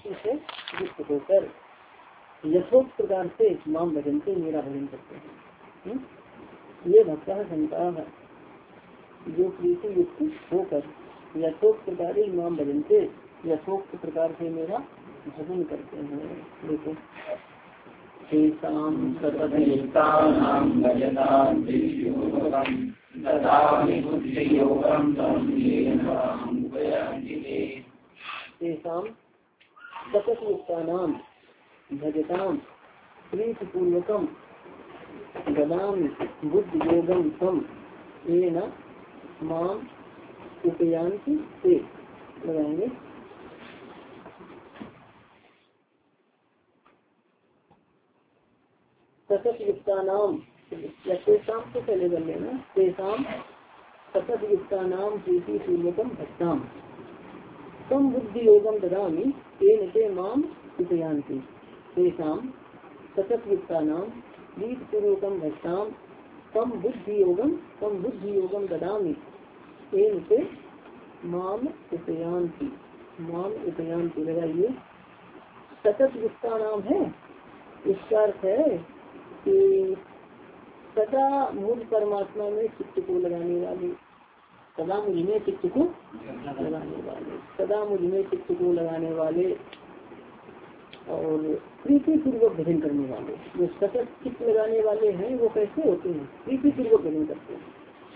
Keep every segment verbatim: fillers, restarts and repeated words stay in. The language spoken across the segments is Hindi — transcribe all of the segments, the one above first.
तत्व से युक्त होकर यथोक्त प्रकार से माम भजनते मेरा भजन करते हैं। ये भक्ता शंका है जो प्रीति युक्त होकर यथोक्त प्रकार ही माम भजनते यथोक्त प्रकार से मेरा भजन करते हैं। देखो सतत युक्तानाम भजताम प्रीतिपूर्वकम गदाम बुद्धि योगम तम येन माम उपयांति ते लगाएंगे। सतत युक्तानाम या तेसाम को पहले कर लेना। तेसाम सतत युक्तानाम प्रीति पूर्वकम भक्ताम तम बुद्धि योगम ददामि तेन ते माम उपयांति। तेसाम सतत युक्तानाम प्रीति पूर्वकम भक्ताम तम बुद्धि योगम तम बुद्धि योगम ददामि तेन ते माम उपयांति। माम उपयांति लगाइए। सतत युक्ता नाम है, इसका अर्थ है कि सदा मुझ परमात्मा में चित्त को लगाने वाले, सदा मुझ में चित्त को लगाने वाले, सदा मुझ में चित्त को लगाने वाले और प्रीति पूर्वक भजन करने वाले। जो सतत चित्त लगाने वाले हैं वो कैसे होते हैं? प्रीति पूर्वक भजन करते हैं।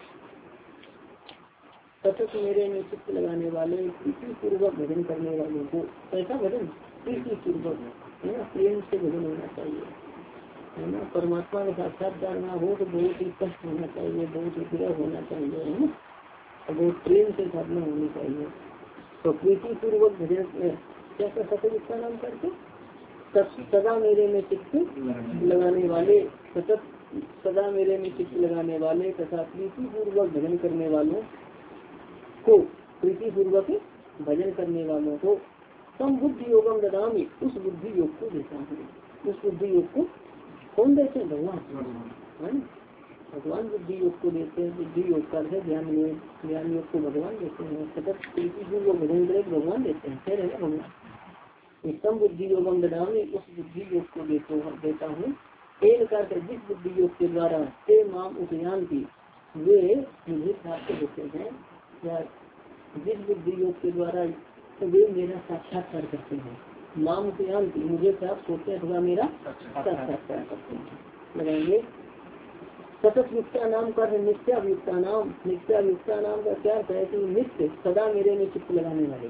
सतत मेरे में चित्त लगाने वाले प्रीति पूर्वक भजन करने वालों को, कैसा भजन? प्रीति पूर्वक है ना, प्रेम से भजन होना चाहिए है ना। परमात्मा का साक्षात्कार ना हो तो बहुत ही कष्ट होना चाहिए, बहुत ही विरह होना चाहिए है ना, और बहुत प्रेम से साधना होनी चाहिए। तो प्रीति पूर्वक भजन क्या कर सकते इसका नाम करके सदा मेरे में चित्त लगाने वाले, सतत सदा मेरे में चित्त लगाने वाले तथा प्रीति पूर्वक भजन करने वालों को, प्रीति पूर्वक भजन करने वालों को तम बुद्धि योगम ददामि, उस बुद्धि योग को देता हूँ। उस बुद्धि योग को कौन देते हैं? भगवान। भगवान बुद्धि योग को देते हैं। बुद्धि योग का है ज्ञान योग, ज्ञान योग को भगवान देते हैं। सतत प्रीति पूर्वक भजन करे भगवान देते हैं, है ना भगवान। तम बुद्धि योगम ददामि, उस बुद्धि योग को देता हूँ। एक का जिस बुद्धि योग के द्वारा ते माम उपयांति, वे मुझे प्राप्त होते हैं, या जिस बुद्धि योग के द्वारा वे मेरा साक्षात्कार करते हैं। माम उपयांति मुझे प्राप्त होते हैं अथवा मेरा साक्षात्कार करते हैं। लगाएंगे सतत युक्ता नाम का नित्यायुक्ता नाम। नित्यायुक्ता नाम का क्या है कि नित्य सदा मेरे में चित्त लगाने वाले।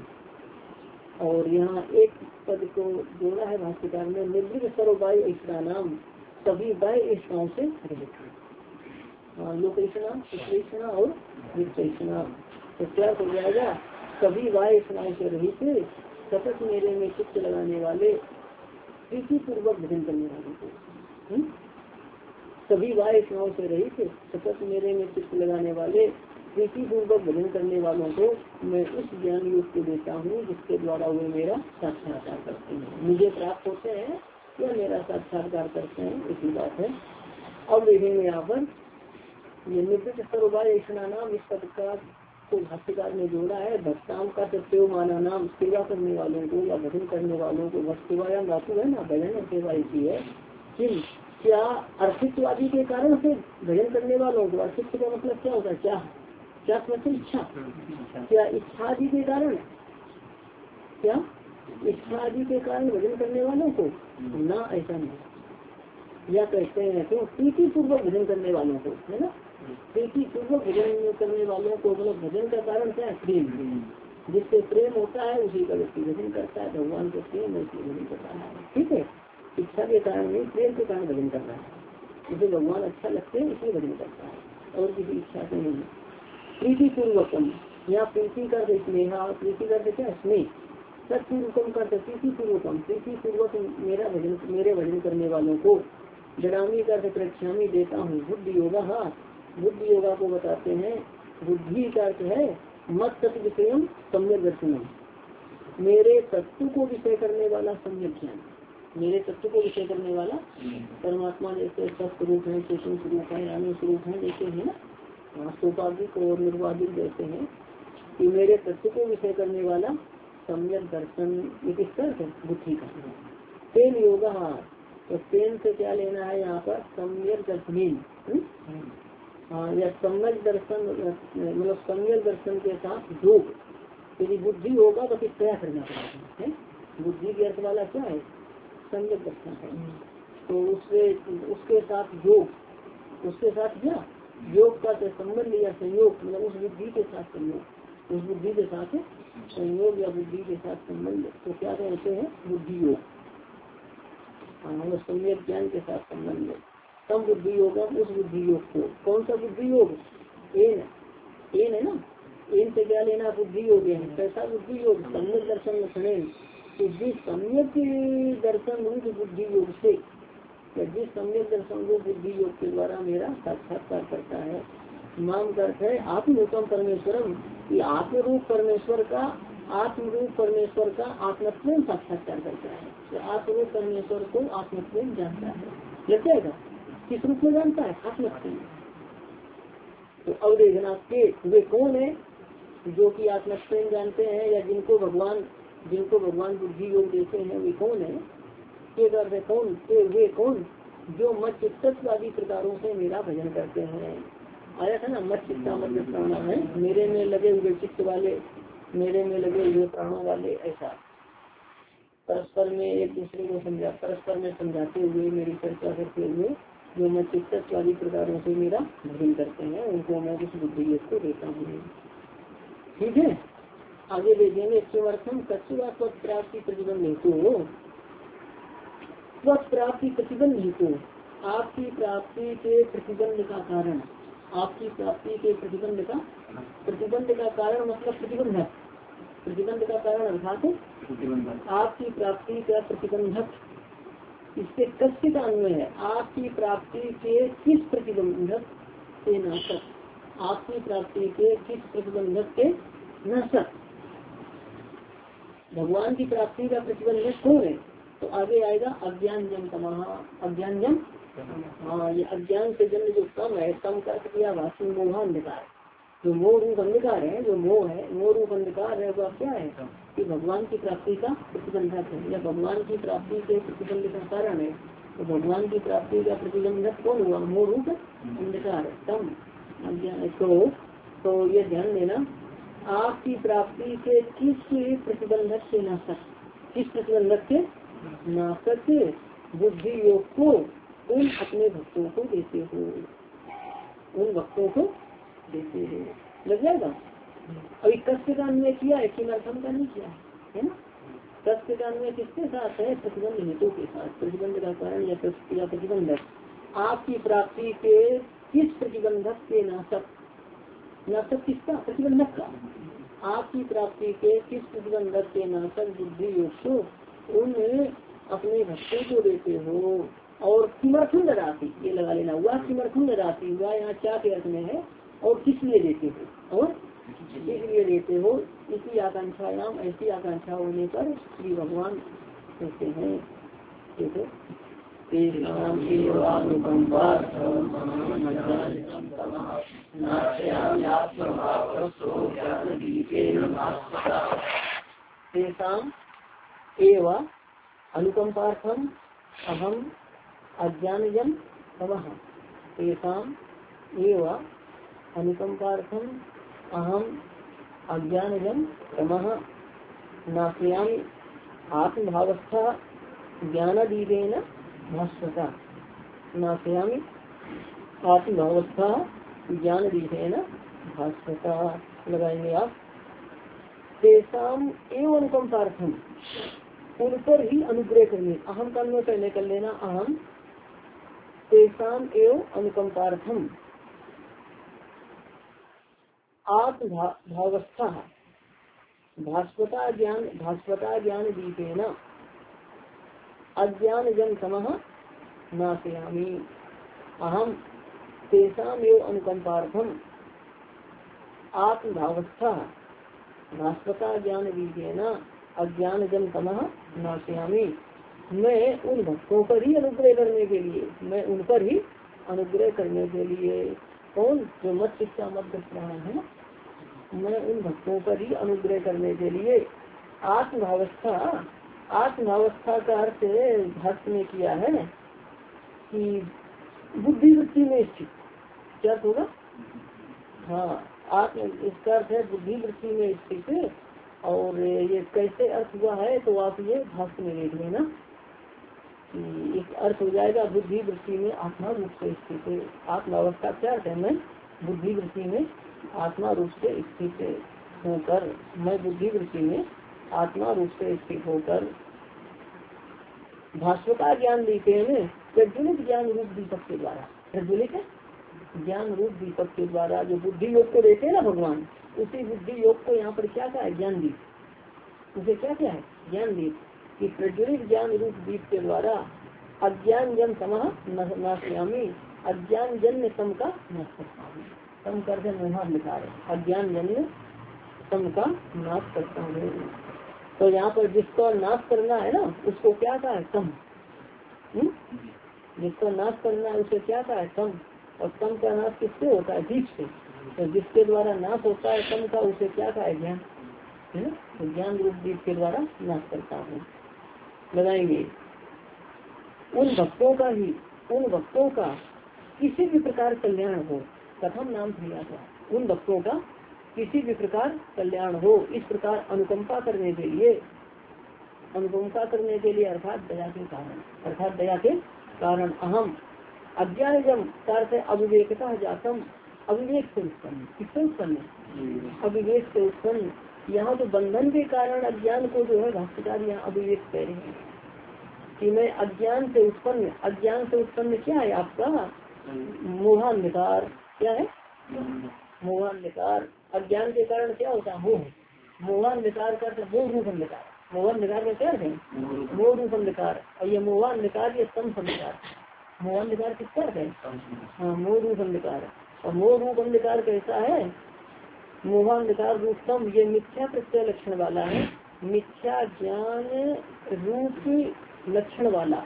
और यहाँ एक पद को जोड़ा है भाष्यकार ने, निर्विघ्न सर्ववाय इष्टा नाम, सभी वाय इष्टाओं से रहित। लोकेशना कृष्णा और वित्तेषणा, तो क्या हो जाएगा? सभी वाय इष्टाओं से रहित, सतत मेरे में चित्त लगाने वाले, प्रीति पूर्वक भजन करने वाले को, सभी वाय इष्टाओं से रहित, सतत मेरे में चित्त लगाने वाले, प्रीति पूर्वक भजन करने वालों को मैं उस ज्ञान योग को देता हूँ जिसके द्वारा वे मेरा साक्षात्कार करते हैं। मुझे प्राप्त होते हैं या मेरा साक्षात्कार करते हैं, इसी बात है। अब देखेंगे यहाँ पर ये निर्दिष्ट सर्ववाय इष्टा नाम, इस पद का को भाष्यकार ने जोड़ा है। भक्ताम का सत्यो माना नाम, सेवा करने वालों को या भजन करने वालों को, भक्त सेवायाम धातु है ना, भजन और सेवा इसी है। किम क्या अर्थित्वादी के कारण से भजन करने वालों को, अर्थित्व का मतलब क्या होता है? क्या क्या मतलब इच्छा, क्या इच्छा आदि के कारण, क्या इच्छा आदि के कारण भजन करने वालों को ना, ऐसा नहीं। या कहते हैं तो प्रीति पूर्वक भजन करने वालों को, है ना, प्रीति पूर्वक भजन करने वालों को, मतलब भजन का कारण क्या है? प्रेम। जिससे प्रेम होता है उसी का व्यक्ति भजन करता है। भगवान को प्रेम है इसलिए भजन करता है, ठीक है। इच्छा के कारण नहीं, प्रेम के कारण भजन करता है। इसे भगवान अच्छा लगते हैं इसलिए भजन करता है, और किसी इच्छा से नहीं। प्रीति पूर्वकम, यहाँ प्रीति का स्नेहा, प्रीति का क्या? स्नेह। सत्पूर्वकम का प्रीति पूर्वकम, प्रीति पूर्वक मेरा भजन, मेरे भजन करने वालों को, जड़ामी का प्रक्षामी देता हूँ। बुद्धि योगा, हाँ बुद्धि योगा को बताते हैं। बुद्धि का अर्थ है मत तत्व विषय सम्यक दर्शनम, मेरे तत्व को विषय करने वाला सम्यक ज्ञान। मेरे तत्व को विषय करने वाला, परमात्मा जैसे सत्य रूप है, चेतन स्वरूप है, रानी स्वरूप है, जैसे है ना, सोपाधिक और निर्वाधिक जैसे हैं कि मेरे तत्व को विषय करने वाला सम्यक दर्शन ये किसका है? बुद्धि का। तेन योगा, तो तेन से क्या लेना है यहाँ पर? सम्यक दर्शन। हाँ, या सम्यक दर्शन मतलब सम्यक दर्शन के साथ योग। यदि बुद्धि होगा तो फिर क्या करना पड़ेगा? बुद्धि के अर्थ वाला क्या है? सम्यक दर्शन है। तो उससे उसके साथ योग, उसके साथ क्या योग का संबंध या संयोग, मतलब उस बुद्धि के साथ संयोग, उस बुद्धि के साथ संयोग या बुद्धि के साथ संबंध, तो क्या कहते हैं? बुद्धि योग। मतलब सम्यक ज्ञान के साथ संबंध। तम बुद्धि योग, उस बुद्धि योग को। कौन सा बुद्धि योग? एन, एन है ना, एन से क्या लेना? बुद्धि योग है। कैसा बुद्धि योग? सम्यक दर्शन लक्षण। तो जिस सम्यक दर्शन रूप बुद्धि योग से, या जिस सम्यक दर्शन रूप बुद्धि योग के द्वारा मेरा साक्षात्कार करता है। नाम करते है आत्मरूपम परमेश्वरम, ये आत्मरूप परमेश्वर का, आत्मरूप परमेश्वर का आत्मत्व साक्षात्कार करता है। तो आत्मरूप परमेश्वर को आत्मत्व जानता है। लग जाएगा? किस रूप में जानता है? आत्मत्व। तो अब देखना के वे कौन है जो कि आत्मत्व जानते हैं, या जिनको भगवान जिनको भगवान बुद्धि योग देते हैं, वे कौन है? के करते कौन? के वे कौन जो मत चित्त आदि प्रकारों से मेरा भजन करते हैं। आया था ना, मत चित्ता मत प्राणा है, मेरे में लगे हुए चित्त वाले, मेरे में लगे हुए प्राणों वाले। ऐसा परस्पर में एक दूसरे को समझा परस्पर में समझाते हुए, मेरी चर्चा करते हुए जो मत चित्त आदि प्रकारों से मेरा भजन करते हैं, उनको मैं इस बुद्धि योग को देता हूँ। ठीक है, आगे देखेंगे। किमर्थम कच्चुआ स्वत प्राप्ति प्रतिबंध हेतु, स्वत प्राप्ति प्रतिबंध हेतु, आपकी प्राप्ति के प्रतिबंध का कारण, आपकी प्राप्ति के प्रतिबंध का प्रतिबंध का कारण मतलब प्रतिबंधक, प्रतिबंध का कारण अर्थात आपकी प्राप्ति का प्रतिबंधक। इससे कस्य का अन्वय है? आपकी प्राप्ति के किस प्रतिबंधक से नाशक, आपकी प्राप्ति के किस प्रतिबंधक के नाशक। भगवान की प्राप्ति का प्रतिबंधक कौन है? तो आगे आएगा अज्ञान जन तमः, अज्ञान जन। हाँ, ये अज्ञान से जन्म जो कम है, कम का क्रिया भाषी मोह अंधकार, जो मोह रूप अंधकार है, जो मोह है, मोह रूप अंधकार है, वह क्या है? कि भगवान की प्राप्ति का प्रतिबंधक है, या भगवान की प्राप्ति के प्रतिबंध का कारण है। तो भगवान की प्राप्ति का प्रतिबंधक कौन हुआ? मोह रूप अंधकार, तम अज्ञान। तो तो ये ध्यान देना, आपकी प्राप्ति के किस प्रतिबंधक से नाशक, किस प्रतिबंधक के नाशक बुद्धि योग को उन अपने भक्तों को देते हो, उन भक्तों को देते हो। लग जाएगा? अभी कष्ट का अन्वय किया है, किमर्थम का नहीं किया है ना। कष्ट का अन्वय किसके साथ है? प्रतिबंध हेतु के साथ, प्रतिबंध का कारण या प्रतिबंधक। आपकी प्राप्ति के किस प्रतिबंधक के नाशक, नाशक किसका? प्रतिबंधक का। आपकी प्राप्ति के किस प्रतिबंधक के नाशक बुद्धि योग को उन अपने भक्तों को देते हो। और किमर्थम राशि ये लगा लेना, हुआ किमर्थम राशि हुआ यहाँ क्या के अर्थ में है, और किस लिए देते हो, और इसलिए देते हो। इसी आकांक्षायाम, ऐसी आकांक्षा होने पर श्री भगवान कहते हैं, देखो एवं अनुकंपार्थम अहम अज्ञानजम तमः, तेषाम एवं अनुकंपार्थम अहम अज्ञानजम तमः नाशयामि आत्मभावस्था ज्ञानादीवेन भास्वता, नाशयामि आत्मभावस्था ज्ञानादीवेन भास्वता। लगाएंगे आप। तेषाम एवं अनुकंपार्थम, उन पर ही अनुग्रह करने, अहम का अन्वय पहले कर लेना, अहम तेषाम एवं अनुकंपार्थम आत्मभावस्था भास्वता ज्ञान, भास्वता ज्ञान दीपेन अज्ञान जन तमः नाशयामि। अहम तेषाम एवं अनुकंपार्थम आत्मभावस्था भास्वता ज्ञान दीपेन अज्ञान जन तमः नाशयामि। मैं उन भक्तों पर ही अनुग्रह करने के लिए, मैं उन पर ही अनुग्रह करने के लिए, कौन? जो मत शिक्षा मत प्राण है ना, मैं उन भक्तों पर ही अनुग्रह करने के लिए आत्मावस्था, आत्मावस्था का अर्थ भाष्य में किया है कि बुद्धि वृत्ति में स्थित, क्या होगा? हाँ, आत्म इसका अर्थ है बुद्धि वृत्ति में स्थित है। और ये कैसे अर्थ हुआ है तो आप ये भाष्य में देख लेना कि इस अर्थ हो जाएगा बुद्धि वृत्ति में आत्मा रूप से स्थित है। आत्मावस्था क्या अर्थ है? मैं बुद्धि वृत्ति में आत्मा रूप से स्थित होकर, मैं बुद्धि वृत्ति में आत्मा रूप से स्थित होकर भास्वता ज्ञान देते हैं प्रज्वलित ज्ञान रूप दीपक के द्वारा। प्रज्वलित ज्ञान रूप दीपक के द्वारा जो बुद्धि योग को देते हैं ना भगवान, उसी बुद्धि योग को यहाँ पर क्या क्या है? ज्ञान दीप। उसे क्या क्या है? ज्ञान दीप। कि प्रज्वलित ज्ञान रूप दीप के द्वारा अज्ञान जन समाह नाश्यामी, अज्ञान जन्य सम का नाश करता हूँ। सम कर मोहान्विकार, अज्ञान जन्य सम का नाश करता हूँ। तो यहाँ पर जिसको नाश करना है ना उसको क्या कहा है? सम। जिसको नाश करना है उसे क्या कहा है? सम। और सम का नाश किससे होता है? दीप से। तो जिसके द्वारा नाश होता है सम का, उसे क्या कहा है? ज्ञान, है ना। तो ज्ञान रूप दीप के द्वारा नाश करता हूँ। लगाएंगे उन भक्तों का ही, उन भक्तों का किसी भी प्रकार कल्याण हो, कथम नाम दिया था। उन भक्तों का किसी भी प्रकार कल्याण हो, इस प्रकार अनुकंपा करने के लिए, अनुकंपा करने के लिए अर्थात दया के कारण, अर्थात दया के कारण अहम अज्ञान जम से अविवेकता जातम, अविवेक से उत्पन्न, किससे उत्पन्न? अविवेक से उत्पन्न। यहाँ तो बंधन के कारण अज्ञान को जो है भाष्यकार यहाँ अविवेक कह रहे हैं कि मैं अज्ञान से उत्पन्न, अज्ञान से उत्पन्न क्या है आपका? मोहान्विकार। क्या है? मोहान्विकार। अज्ञान के कारण क्या होता है? मोह। मोहान्विकार का मोह रूप अंधकार। मोहान्विकार का क्या है? मोह रूप अंधकार। और ये मोहान्विकार ये सम अंधकार। मोहान्विकार किसका है? हाँ, मोह रूप अंधकार। और मोह रूप अंधकार कैसा है? मोहान्विकार रूप सम, ये मिथ्या प्रत्यय लक्षण वाला है, मिथ्या ज्ञान रूप लक्षण वाला।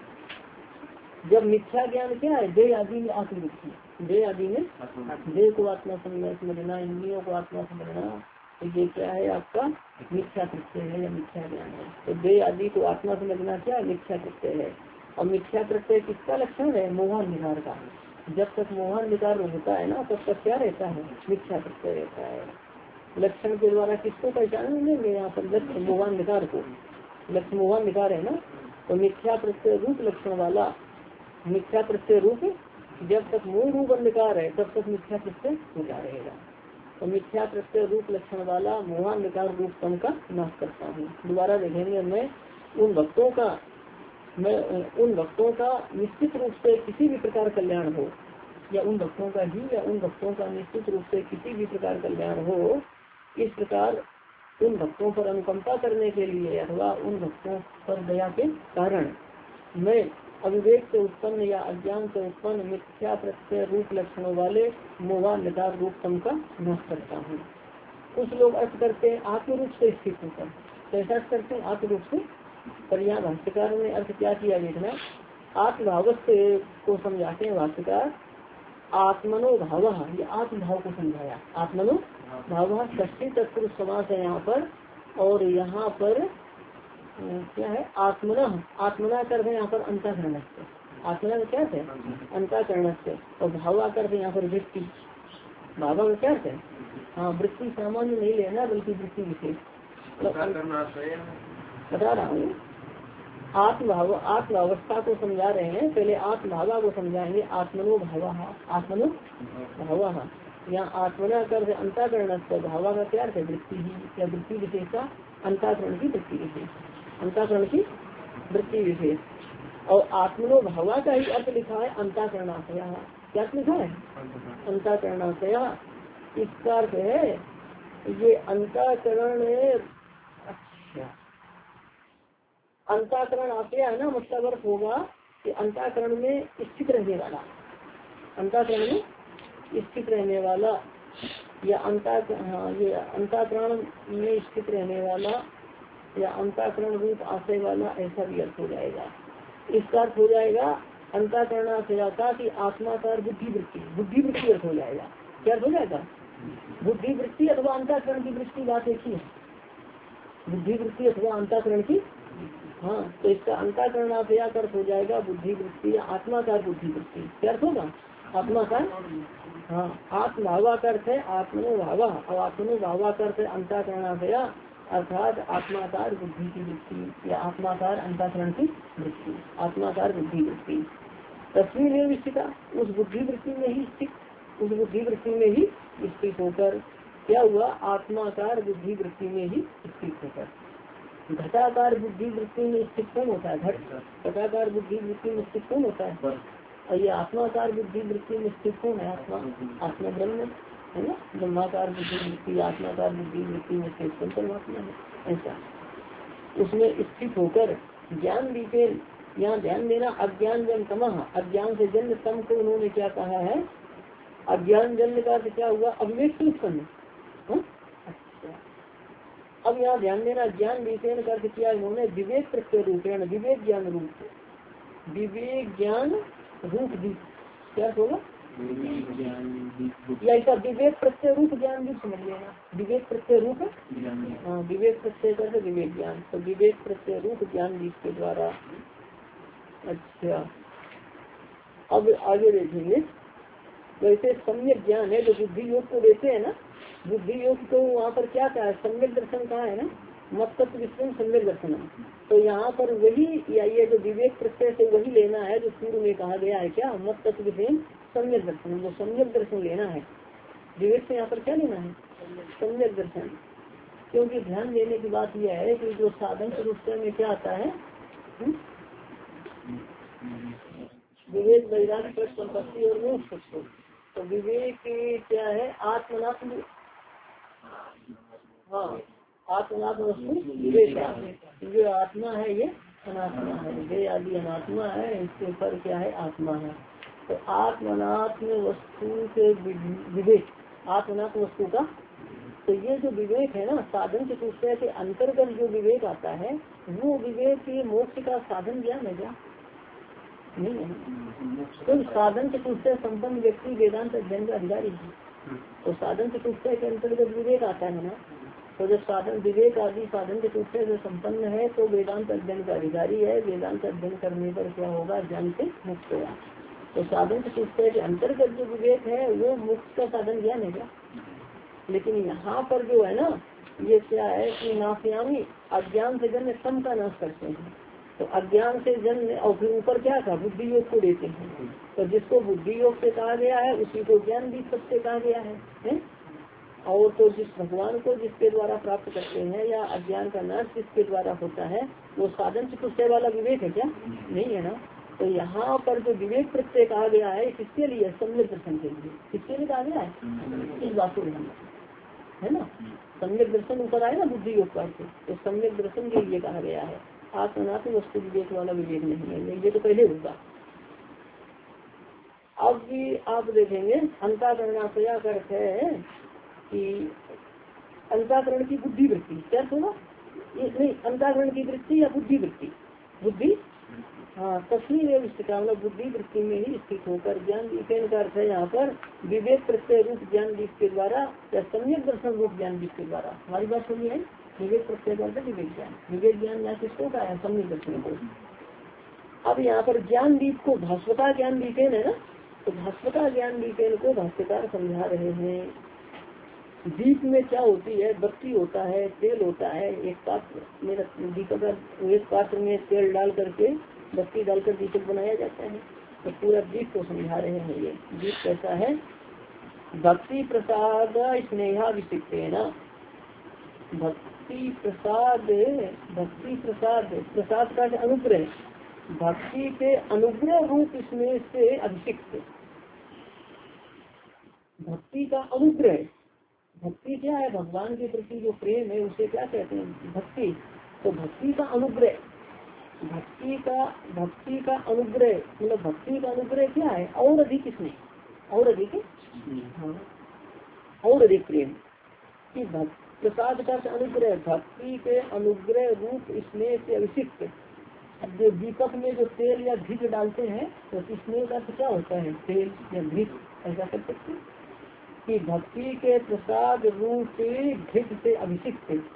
जब मिथ्या ज्ञान क्या है? देह आदि में आत्मवृत्ति, देह आदि में देह को आत्मा समझना, इंद्रियों को आत्मा समझना, तो ये क्या है आपका? मिथ्या प्रत्यय है या मिथ्या ज्ञान है। तो देह आदि को आत्मा समझना क्या? मिथ्या प्रत्यय है। और मिथ्या प्रत्यय किसका लक्षण है? मोहान्विकार का। जब तक मोहान्विकार होता है ना तब तक क्या रहता है? मिथ्या प्रत्यय रहता है। लक्षण के द्वारा किसको पहचानेंगे? यहाँ पर लक्ष्य मोहान्विकार को, लक्ष्य मोहान्विकार है ना। तो मिथ्या प्रत्यय रूप लक्षण वाला, मिथ्या प्रत्यय रूप, जब तक मूल रूप अंधकार है तब तक मिथ्या प्रत्यय होता रहेगा। तो मिथ्या प्रत्यय रूप लक्षण वाला मोहान्विकार रूप सम का नाश करता हूँ। दोबारा देखेंगे, मैं उन भक्तों का, मैं उन भक्तों का निश्चित रूप से किसी भी प्रकार कल्याण हो, या उन भक्तों का ही या उन भक्तों का निश्चित रूप से किसी भी प्रकार कल्याण हो, इस प्रकार उन भक्तों पर अनुकंपा करने के लिए अथवा उन भक्तों पर दया के कारण मैं अविवेक से उत्पन्न या अज्ञान से उत्पन्न मिथ्या प्रत्यय रूप लक्षणों वाले मोहान्विकार रूप सम का नाश करता हूँ। कुछ लोग अर्थ करते हैं आत्म रूप से स्थित होकर, कैसा अर्थ करते हैं? आत्म रूप से। पर यहाँ भाष्यकार ने अर्थ क्या किया देखना, आत्मभाव को समझाते हैं भाष्यकार। आत्मनो भाव, ये आत्मभाव को समझाया। आत्मनो भाव षष्ठी तत्पुरुष समास है यहाँ पर। और यहाँ पर क्या है? आत्मना, आत्मना कर यहाँ पर अंतःकरण से, आत्मना का क्या है? अंतःकरण से। और भावा कर यहाँ पर वृत्ति, भावा का क्या है? हाँ, वृत्ति सामान्य नहीं लेना बल्कि वृत्ति विशेष बता रहा हूँ। आत्मभाव, आत्मावस्था को समझा रहे हैं, पहले आत्मभावा को समझाएंगे। आत्मनो भावा, आत्मनो भावा, यहाँ आत्मना कर अंतःकरण से, भावा का क्या है? वृत्ति ही या वृत्ति विशेष का, अंतःकरण की वृत्ति विशेष, अंतःकरण की वृत्ति विशेष। और आत्मनो भावा का ही अर्थ लिखा है अंतःकरणाशया। क्या लिखा है? अंतःकरणाशया। इसका अर्थ है ये अंतःकरण। अच्छा, अंतःकरण आशय है ना, मतलब अर्थ होगा कि अंतःकरण में स्थित रहने वाला, अंतःकरण में स्थित रहने वाला, या अंतः हाँ ये अंतःकरण में स्थित रहने वाला या अंतःकरण रूप आशय वाला, ऐसा भी अर्थ हो जाएगा। इसका अर्थ हो जाएगा अंतःकरणाशया का कि आत्मा का बुद्धि वृत्ति, बुद्धि वृत्ति अर्थ हो जाएगा। क्या अर्थ हो जाएगा? बुद्धि वृत्ति अथवा अंतःकरण की वृत्ति, बात एक ही है। बुद्धि वृत्ति अथवा अंतःकरण की। हाँ, तो इसका अंतःकरण आप या अर्थ हो जाएगा बुद्धि वृत्ति या आत्माकार बुद्धि वृत्ति। क्या अर्थ होगा? आत्माकार। हाँ, आत्मभावा का अर्थ है आत्मनो भावा, और आत्मनो भावा का अर्थ है अंतःकरणाभया, अर्थात आत्माकार बुद्धि की वृत्ति या आत्माकार अंतःकरण की वृत्ति, आत्माकार बुद्धि वृत्ति। तस्वीर में स्थित, उस बुद्धि वृत्ति में ही स्थित, उस बुद्धि वृत्ति में ही स्थित होकर क्या हुआ? आत्माकार बुद्धि वृत्ति में ही स्थित होकर। घटाकार बुद्धि वृत्ति में स्थित कौन होता है? घट। घटाकार बुद्धि वृत्ति में स्थित कौन होता है? और ये आत्माकार बुद्धि वृत्ति में स्थित कौन है? आत्मा, आत्मा ब्रह्म है ना। ब्रह्माकार बुद्धि वृत्ति, आत्माकार बुद्धि वृत्ति में स्थित परमात्मा है। ऐसा उसमें स्थित होकर ज्ञान दीपे, यहाँ ध्यान देना, अज्ञान जन तमः, अज्ञान से जन्म तम को उन्होंने क्या कहा है? अज्ञान जन्म का क्या हुआ? अविवेक से उत्पन्न। अच्छा, अब यहाँ ध्यान देना, ज्ञान दीपेन का अर्थ किया इन्होंने विवेक प्रत्यय रूपेण, विवेक ज्ञान रूप, विवेक ज्ञान रूप दीप। क्या होगा? या ऐसा विवेक प्रत्यय रूप ज्ञान दीप समझ लेना। विवेक प्रत्यय रूप, हाँ, विवेक प्रत्यय कर विवेक ज्ञान, तो विवेक प्रत्यय रूप ज्ञान दीप के द्वारा। अच्छा, अब आगे देखेंगे। वैसे सम्यक ज्ञान है जो बुद्धि योग को देते हैं ना, बुद्धि योग तो वहाँ पर क्या कहा है? सम्यक दर्शन कहा है ना, मत तत्व विषय सम्यक दर्शन। तो यहाँ पर वही, या ये जो विवेक प्रत्यय से वही लेना है जो पूर्व में कहा गया है। क्या? मत तत्व विषय सम्यक दर्शन, जो सम्यक दर्शन लेना है। विवेक से यहाँ पर क्या लेना है? सम्यक दर्शन। क्योंकि ध्यान देने की बात यह है कि जो साधन के रूप में क्या आता है, हुँ? विवेक, वैराग्य, संपत्ति और मोक्ष। तो विवेक क्या है? आत्मनात्म, हाँ, आत्मनात्म वस्तु विवेक। जो आत्मा है ये अनात्मा है, ये आदि अनात्मा है, इसके ऊपर क्या है? आत्मा है। तो आत्मनात्म वस्तु के विवेक, आत्मनात्म वस्तु का, तो ये जो विवेक है ना, साधन चतुष्टय के अंतर्गत जो विवेक आता है, वो विवेक मोक्ष का साधन ज्ञान है क्या? नहीं है। तो साधन चतुष्टय संपन्न व्यक्ति वेदांत अध्ययन का अधिकारी है। तो साधन चतुष्टय के अंतर्गत विवेक आता है ना, तो जब साधन विवेक आदि साधन चतुष्टय से संपन्न है तो वेदांत अध्ययन का अधिकारी है। वेदांत अध्ययन करने पर क्या होगा? ज्ञान से मुक्त होगा। तो साधन चतुष्टय के अंतर्गत जो विवेक है वो मुक्त का साधन ज्ञान है क्या? लेकिन यहाँ पर जो है ना, ये क्या है कि नाशयामी, अज्ञान से जन्म तम का नाश करते हैं। तो अज्ञान से जन्म, और फिर ऊपर क्या था? बुद्धि योग को देते हैं। तो जिसको बुद्धि योग से कहा गया है उसी को ज्ञान दीप से कहा गया है, है? और तो जिस भगवान को जिसके द्वारा प्राप्त करते हैं या अज्ञान का नाश जिसके द्वारा होता है, वो साधन चतुष्टय वाला विवेक है क्या? नहीं है ना। तो यहाँ पर जो विवेक प्रत्यय कहा गया है किसके लिए? सम्यक दर्शन के लिए। किसके लिए कहा गया है? इस बात को है ना। सम्यक दर्शन ऊपर आए ना बुद्धि योग का, तो सम्यक दर्शन के लिए कहा गया है। आत्मनात्म वस्तु विवेक वाला विवेक नहीं है, ये तो पहले होगा। अब भी आप देखेंगे अंतःकरणाशया का अर्थ है कि अंतःकरण की बुद्धि वृत्ति। क्या होगा? नहीं, अंतःकरण की वृत्ति या बुद्धि वृत्ति, बुद्धि, हाँ, तस्वीर मतलब बुद्धि वृत्ति में ही स्थित होकर ज्ञान दीपेन का अर्थ है यहाँ पर विवेक प्रत्यय रूप ज्ञान दीप के द्वारा या सम्यक दर्शन रूप ज्ञान दीप के द्वारा। हमारी बात सुनिए, विवेक प्रत्यय का अर्थ विवेक ज्ञान, विवेक ज्ञान या किसको का है? सम्यक दर्शन को। अब यहाँ पर ज्ञान दीप को भास्वता ज्ञान दीपेन है ना, तो भास्वता ज्ञान दीपेन को भाष्यकार समझा रहे हैं। दीप में क्या होती है? बत्ती होता है, तेल होता है, एक पात्र में दीपक, एक पात्र में तेल डाल करके बत्ती डालकर दीपक बनाया जाता है। तो पूरा दीप को समझा रहे हैं। ये दीप कैसा है? भक्ति प्रसाद स्नेहा विशिष्ट है ना, भक्ति प्रसाद, भक्ति प्रसाद, प्रसाद का अनुग्रह, भक्ति के अनुग्रह रूप इसमें से अभिषिक्त, भक्ति का अनुग्रह। भक्ति क्या है? भगवान के प्रति जो प्रेम है उसे क्या कहते हैं? भक्ति। तो भक्ति का अनुग्रह, भक्ति का भक्ति का अनुग्रह मतलब भक्ति का अनुग्रह क्या है? और अधिक इसमें, और अधिक, हाँ, और अधिक प्रेम की भक्ति। प्रसाद का अनुग्रह, भक्ति के अनुग्रह रूप इसमें से अभिषिक्त। जो दीपक में जो तेल या घी डालते हैं तो इसमें का क्या होता है? तेल या घी, ऐसा कर सकते हैं कि भक्ति के प्रसाद रूप घृत से अभिषिक्त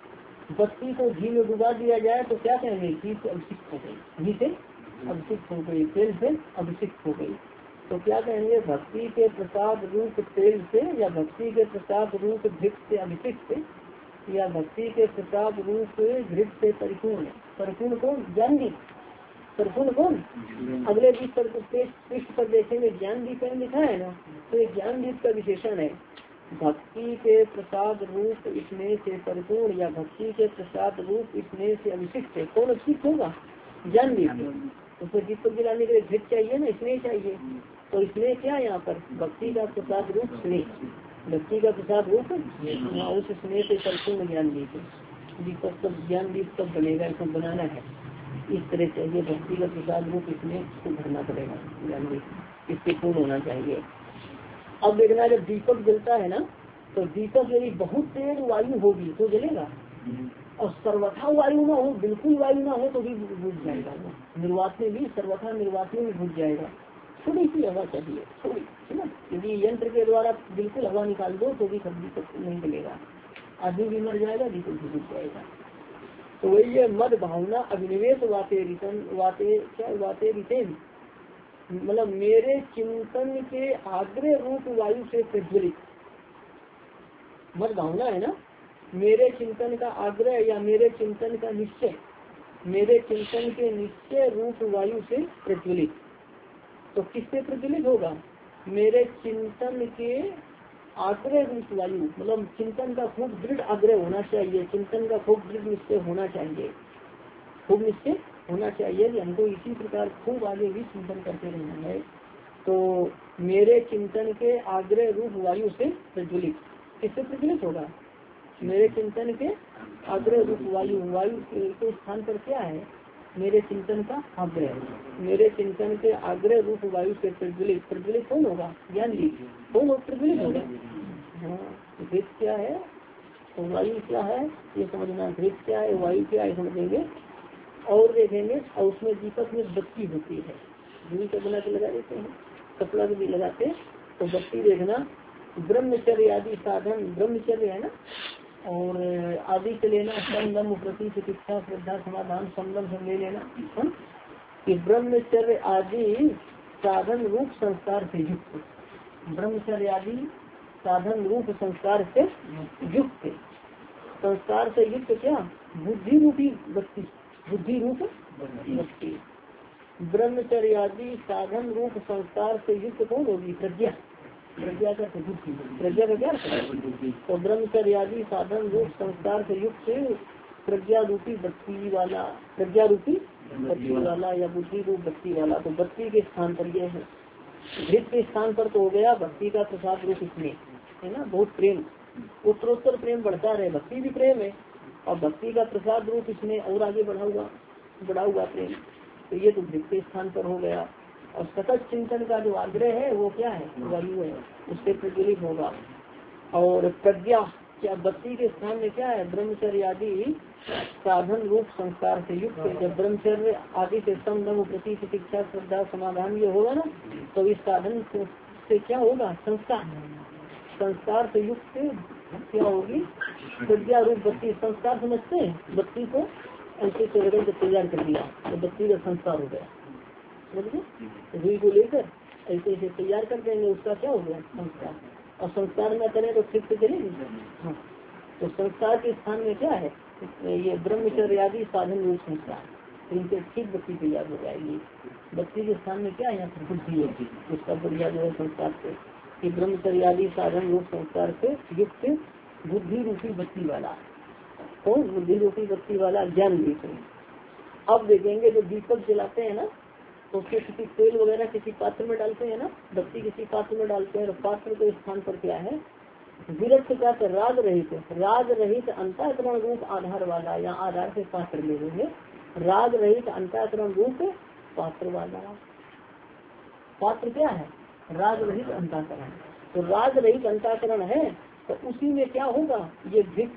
बत्ती को घी में डुबा दिया जाए तो क्या कहेंगे, घी से अभिषिक्त हो गई, घी से अभिषिक्त हो गई, तेल से अभिषिक्त हो गई। तो क्या कहेंगे, भक्ति के प्रसाद रूप तेल से, या भक्ति के प्रसाद रूप घृत से अभिषिक्त, या भक्ति के प्रसाद रूप घृत से परिपूर्ण। परिपूर्ण कौन, ज्ञान दीप। परिपूर्ण कौन, अगले दीप पर पृष्ठ पर देखेंगे ज्ञान दीप लिखा है ना, तो ये ज्ञान दीप का विशेषण है। भक्ति के प्रसाद रूप स्नेह से परिपूर्ण, या भक्ति के प्रसाद रूप स्नेह से अभिषिक्त है। कौन अभिषिक्त होगा, ज्ञान दीप। तो फिर दीपक जलाने के लिए घृत चाहिए ना, स्नेह चाहिए। तो स्नेह क्या है यहाँ पर, भक्ति का प्रसाद रूप स्नेह, भक्ति का प्रसाद रूप उस स्नेह से परिपूर्ण ज्ञान दीप। दीपक सब ज्ञान दीप कब बनेगा, इसको बनाना है इस तरह चाहिए, भक्ति का प्रसाद रूप स्नेह को भरना पड़ेगा ज्ञान दीप, इससे पूर्ण होना चाहिए। अब देखना, जब दीपक जलता है ना, तो दीपक यदि बहुत तेज वायु होगी तो जलेगा, और सर्वथा वायु ना हो, बिल्कुल वायु ना हो तो भी बुझ जाएगा। निर्वात में भी, सर्वथा निर्वात में भी बुझ जाएगा। थोड़ी सी हवा चाहिए, थोड़ी, है ना। यदि यंत्र के द्वारा बिल्कुल हवा निकाल दो तो भी दीपक नहीं जलेगा, आदमी भी मर जाएगा, दीपक भी बुझ जाएगा। तो वही है मद भावना अभिनिवेश वाते रितन वाते क्या वाते रितेन, मतलब मेरे चिंतन के आग्रह रूप वायु से प्रज्वलित। मद भावना है ना, मेरे चिंतन का आग्रह या मेरे चिंतन का निश्चय, मेरे चिंतन के निश्चय रूप वायु से प्रज्वलित। तो किससे प्रज्वलित होगा, मेरे चिंतन के आग्रह रूप वायु, मतलब चिंतन का खूब दृढ़ आग्रह होना चाहिए, चिंतन का खूब दृढ़ निश्चय होना चाहिए, खूब निश्चय होना चाहिए कि हमको इसी प्रकार खूब आगे भी चिंतन करते रहना है। तो मेरे चिंतन के आग्रह रूप वायु से प्रज्वलित, किससे प्रज्वलित होगा, मेरे चिंतन के आग्रह रूप वायु, वायु के स्थान पर क्या है, मेरे चिंतन का आग्रह, मेरे चिंतन के आग्रह रूप वायु से प्रज्वलित। प्रज्वलित कौन होगा, ज्ञान दीप। कौन हो प्रज्वलित होगा, हाँ। घृत क्या है, वायु क्या है, ये समझना, घृत क्या है, वायु क्या है, समझेंगे और देखेंगे। और उसमें दीपक में बत्ती होती है, दूरी का बना के लगा देते हैं, कपड़ा भी लगाते, तो बत्ती देखना। ब्रह्मचर्य आदि साधन, ब्रह्मचर्य है ना, और आदि से लेना, संगम प्रति चिकित्सा श्रद्धा समाधान संगम से ले लेना, कि ब्रह्मचर्य आदि साधन रूप संस्कार से युक्त, ब्रह्मचर्य आदि साधन रूप संस्कार से युक्त, संस्कार से युक्त क्या, बुद्धि रूपी बत्ती, बुद्धि रूप बत्ती। ब्रह्मचर्य आदि साधन रूप संस्कार से युक्त कौन होगी, प्रज्ञा। प्रज्ञा का बुद्धि, प्रज्ञा का क्या, तो ब्रह्मचर्य आदि साधन रूप संस्कार से युक्त प्रज्ञा रूपी बत्ती वाला, प्रज्ञा रूपी बत्ती वाला या बुद्धि रूप बत्ती वाला। तो बत्ती के स्थान पर यह है, घृत के स्थान पर तो हो गया भक्ति का प्रसाद रूप स्नेह, है ना, बहुत प्रेम, उत्तरोत्तर प्रेम बढ़ता रहे, भक्ति भी प्रेम है, और भक्ति का प्रसाद रूप स्नेह और आगे बढ़ा हुआ बढ़ा हुआ प्रेम। तो ये तो घृत के स्थान पर हो गया। और सतत चिंतन का जो आग्रह है वो क्या है, वायु है, उससे प्रज्वलित होगा। और प्रज्ञा क्या, बत्ती के स्थान में क्या है, ब्रह्मचर्य आदि साधन रूप संस्कार से युक्त। जब ब्रह्मचर्य आदि से समदम प्रति शिक्षा श्रद्धा समाधान ये होगा ना, तो इस साधन से क्या होगा, संस्कार, संस्कार से युक्त क्या होगी, प्रज्ञा रूप बत्ती। संस्कार समझते हैं, बत्ती को ऐसे से रगड़ कर तैयार कर दिया तो बत्ती का संस्कार हो गया, समझे, रुई को लेकर ऐसे ऐसे तैयार कर देंगे, उसका क्या हो गया, संस्कार। और संस्कार न करें तो ठीक से चलेगी, हाँ। तो संस्कार के स्थान में क्या है, ये ब्रह्मचर्य आदि साधन रूप संस्कार, इनसे ठीक बत्ती तैयार हो जाएगी। बत्ती के स्थान में क्या है, यहाँ पर बुद्धि है, उसका बढ़िया जो है संस्कार से, कि ब्रह्मचर्य आदि साधन रूप संस्कार से युक्त बुद्धि रूपी बत्ती वाला। कौन, बुद्धि रूपी बत्ती वाला, ज्ञान दीप। अब देखेंगे जो दीपक जलाते हैं ना, तो उसके किसी तेल वगैरह किसी पात्र में डालते हैं ना, बत्ती किसी पात्र में डालते हैं, तो पात्र के स्थान पर क्या है, विरक्त का राग रहित, राग रहित अंतःकरण रूप आधार वाला, या आधार से पात्र ले लेंगे, राग रहित अंतःकरण रूप पात्र वाला। पात्र क्या है, राग रहित अंतःकरण। तो राग रहित अंतःकरण है, तो उसी में क्या होगा, ये घृत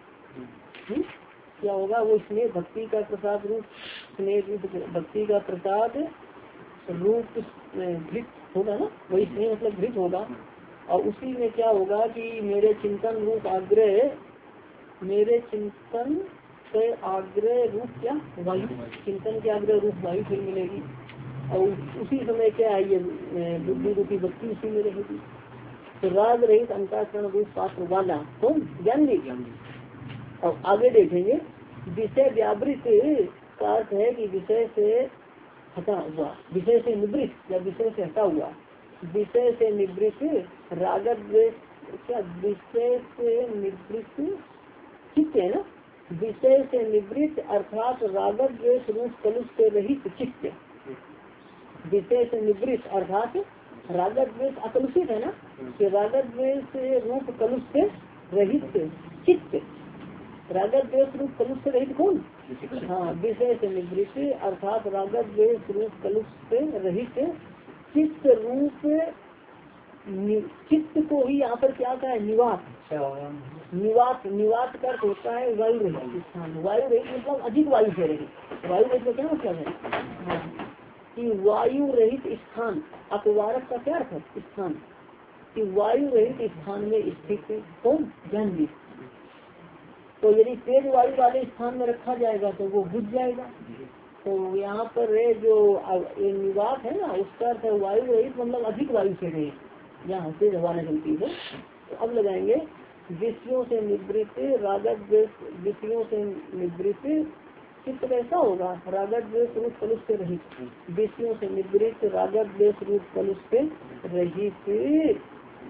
क्या होगा, वो स्नेह भक्ति का प्रसाद रूप, स्नेह भक्ति का प्रसाद रूप घृत होगा ना, वही स्नेह मतलब घृत होगा। और उसी में क्या होगा कि मेरे चिंतन रूप आग्रह मेरे चिंतन के आग्रह रूप क्या वायु, चिंतन के आग्रह रूप वायु फिर मिलेगी और उसी समय क्या है ये बुद्धि रूपी बत्ती उसी में रहेगी। तो राग रहित अंतःकरण रूप पात्र वाला कौन ज्ञान ली। और आगे देखेंगे विषय व्यावृत का अर्थ है कि विषय से हटा हुआ, विषय से निवृत्त या विषय से हटा हुआ, विषय से निवृत्त रागत क्या विषय से निवृत्त चित्त है ना, विषय से निवृत्त अर्थात रागत द्वेष रूप कलुष से रहित चित्त, विषय से निवृत्त अर्थात रागत द्वेष अकलुषित है ना, कि रागत द्वेष रूप कलुष से रहित चित्त, रागत द्वेष रूप कलुष से रहित कौन, हाँ विषय से निवृत्त अर्थात रागत द्वेष रूप कलुष से रहित चित्त रूप, चित्त को ही यहाँ पर क्या कहा है निवास, निवास निवास का अर्थ होता है वायु रहित स्थान, वायु रहित मतलब अधिक वायु से रहित, वायु रहित का क्या मतलब है हाँ कि वायु रहित स्थान, अपवारक का क्या अर्थ है स्थान, कि वायु रहित स्थान में स्थित कौन ज्ञान भी। तो यदि तेज वायु वाले स्थान में रखा जाएगा तो वो बुझ जाएगा। तो यहाँ पर जो निवास है ना उसका अर्थ है वायु रहित मतलब अधिक वायु से रहित, जहाँ तेज हवा न चलती है। तो अब लगाएंगे विषयों से निवृत्त रागत द्वेष, विषयों से निवृत्त चित्त कैसा होगा, रागत द्वेष रूप कलुष से रहित, विषयों से निवृत्त रागत द्वेष रूप कलुष से रहित,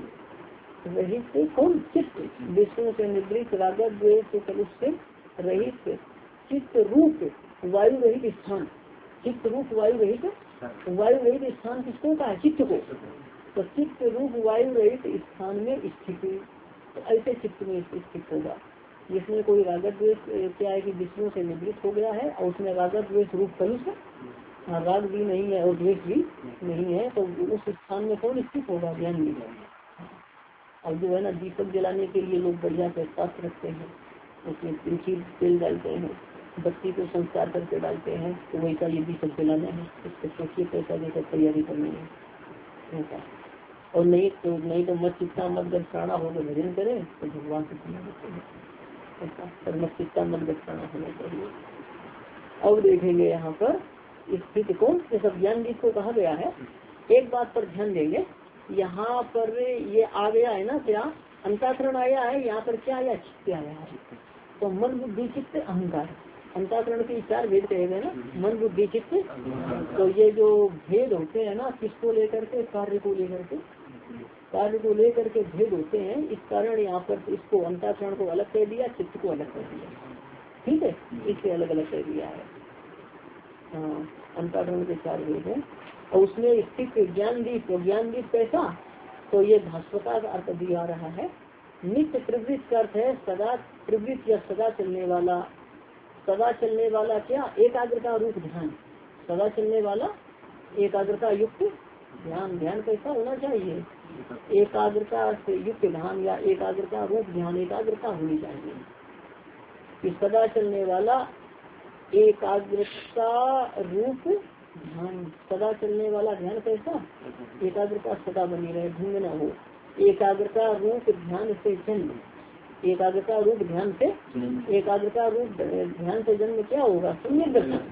रहित कौन चित्त, विषयों से निवृत्त रागत द्वेष कलुष से रहित चित्त रूप वायु रहित स्थान, चित्त रूप वायु रहित, वायु रहित स्थान किसको कहा है चित्त को, तो चित्त रूप वायु रहित स्थान में स्थित, तो ऐसे चित्त में स्थित होगा जिसमें कोई रागत द्वेष क्या है कि विषयों से निवृत्त हो गया है और उसमें रागत द्वेष रूप कलुष है, राग भी नहीं है और द्वेष भी नहीं है, तो उस स्थान में कौन स्थित होगा ज्ञान भी। अब जो है ना दीपक जलाने के लिए लोग बढ़िया से शास्त्र रखते हैं, उसमें तुलसी तेल डालते हैं, बत्ती को संस्कार करके डालते हैं, तो वैसा ये दीपक जलाना है, इसको सोचिए पैसा देकर तैयारी करनी है ऐसा। और नहीं तो नहीं तो मत चित्ता मत गच्छाना होकर भजन करें तो भगवान से ऐसा, मत चित्ता मत गच्छाना होना चाहिए। अब देखेंगे यहाँ पर स्थिति को, ये सब ज्ञान गीत को कहा गया है। एक बात पर ध्यान देंगे, यहाँ पर ये आ गया है ना क्या अंतःकरण आया है, यहाँ पर क्या आया चित्त आया है, तो मन बुद्धि चित्त अहंकार, अंतःकरण के चार भेद कहे गए ना, मन बुद्धि चित्त। तो ये जो भेद होते हैं ना किसको लेकर के, कार्य को लेकर के, कार्य को लेकर के भेद होते हैं, इस कारण यहाँ पर इसको अंतःकरण को अलग कर दिया, चित्त को अलग कर दिया, ठीक है, इससे अलग अलग कर दिया है। हाँ अंतःकरण के चार भेद है और उसमें स्थित ज्ञान दीप, ज्ञान दीप कैसा, तो ये भास्वता का अर्थ दिया रहा है। नित्य प्रवृत्त का अर्थ है सदा प्रवृत्त या सदा चलने वाला, सदा चलने वाला क्या एकाग्रता रूप ध्यान, सदा चलने वाला एकाग्रता युक्त ध्यान, ध्यान कैसा होना चाहिए एकाग्रता से युक्त ध्यान या एकाग्रता रूप ध्यान, एकाग्रता होनी चाहिए कि सदा चलने वाला एकाग्रता रूप ध्यान, सदा चलने वाला ध्यान कैसा एकाग्रता सदा बनी रहे, भंग न हो, एकाग्रता रूप ध्यान से जन्म, एकाग्रता रूप ध्यान से, एकाग्रता रूप ध्यान से जन्म क्या होगा सम्यक दर्शन,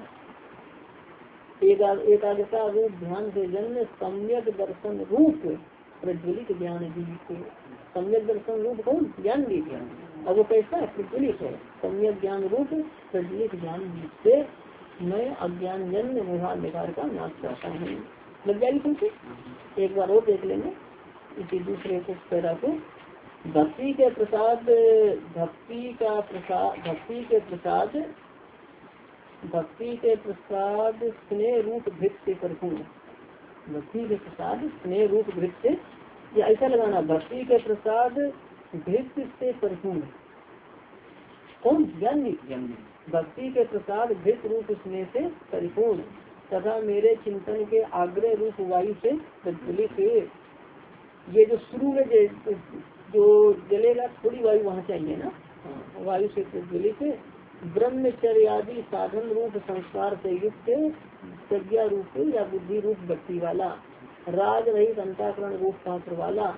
एकाग्रता रूप ध्यान से जन्म सम्यक दर्शन रूप प्रज्वलित ज्ञान दीप, सम्यक दर्शन रूप कौन ज्ञान दीप, और वो कैसा है प्रज्वलित है, सम्यक ज्ञान रूप प्रज्वलित ज्ञान दीप से मैं अज्ञान जन्म मोहाधिकार का नाश करता हूँ। लग जाएगी तुमसे, एक बार और देख लेंगे इसी दूसरे को पैरा को। भक्ति के प्रसाद, भक्ति का प्रसाद, भक्ति के प्रसाद, भक्ति के प्रसाद स्नेह रूप भृत से परिपूर्ण, भक्ति के प्रसाद स्नेह रूप भृत से, या ऐसा लगाना भक्ति के प्रसाद भृत से परिपूर्ण, कौन ज्ञान दी, भक्ति के प्रसाद भृत रूप स्नेह से परिपूर्ण तथा मेरे चिंतन के आग्रह रूप वायु से प्रज्वलित। ये जो शुरू में जो जलेगा थोड़ी वायु वहाँ चाहिए ना, वायु से प्रज्वलित ब्रह्मचर्य आदि साधन रूप संस्कार से युक्त प्रज्ञा रूप या बुद्धि रूप भक्ति वाला, राग रहित अंतःकरण रूप पात्र वाला,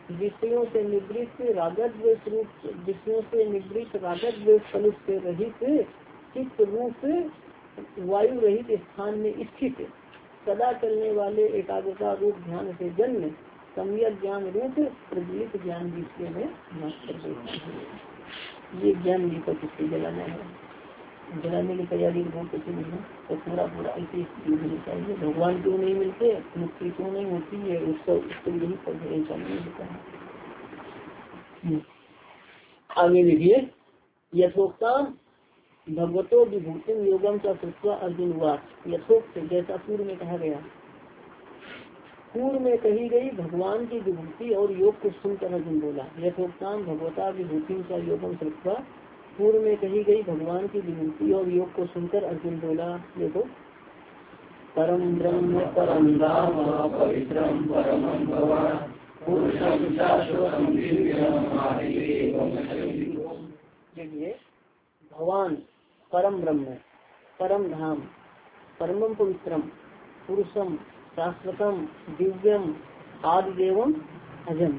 विषयों से निवृत्त रागत द्वेष रूप विषयों से निवृत्त रागत द्वेष कलुष से रहित चित्त रूप वायु रहित स्थान में स्थित सदा चलने वाले एकाग्रता रूप ध्यान से जन्म सम्यक ज्ञान रूप प्रज्वलित ज्ञान विषय में नष्ट कर देता है। ये ज्ञान दीपक इससे जलाना है, जलाने की तैयारी बहुत अच्छी नहीं है। तो पूरा पूरा ऐसी स्थिति होनी चाहिए। भगवान क्यों नहीं मिलते, मुक्ति क्यों नहीं होती है, उसको उसको यही सब ऐसा नहीं होता है। आगे देखिए, यथोक्ताम भगवतो विभूति योगम का कृत्वा अर्जुन वाच। यथोक्त जैसा पूर्व में कहा गया, पूर्व में कही गई भगवान की विभूति और योग को सुनकर अर्जुन बोला। यथोक्ताम भगवता विभूति का योगम कृत्वा, पूर्व में कही गई भगवान की विभूति और योग को सुनकर अर्जुन बोला। देखो, परम ब्रह्म परम धाम पवित्रम परमं भवान पुरुषं शाश्वतं दिव्यं आदिदेवं शक्तिं। देखिए, भगवान परम ब्रह्म, परम धाम, परमं पवित्रम, पुरुषम शाश्वतम, दिव्यम, आदिदेवम अजम।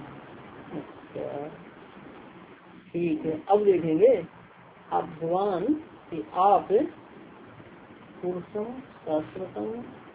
ठीक है, अब देखेंगे आप भगवान कि आप पुरुषम शाश्वतम,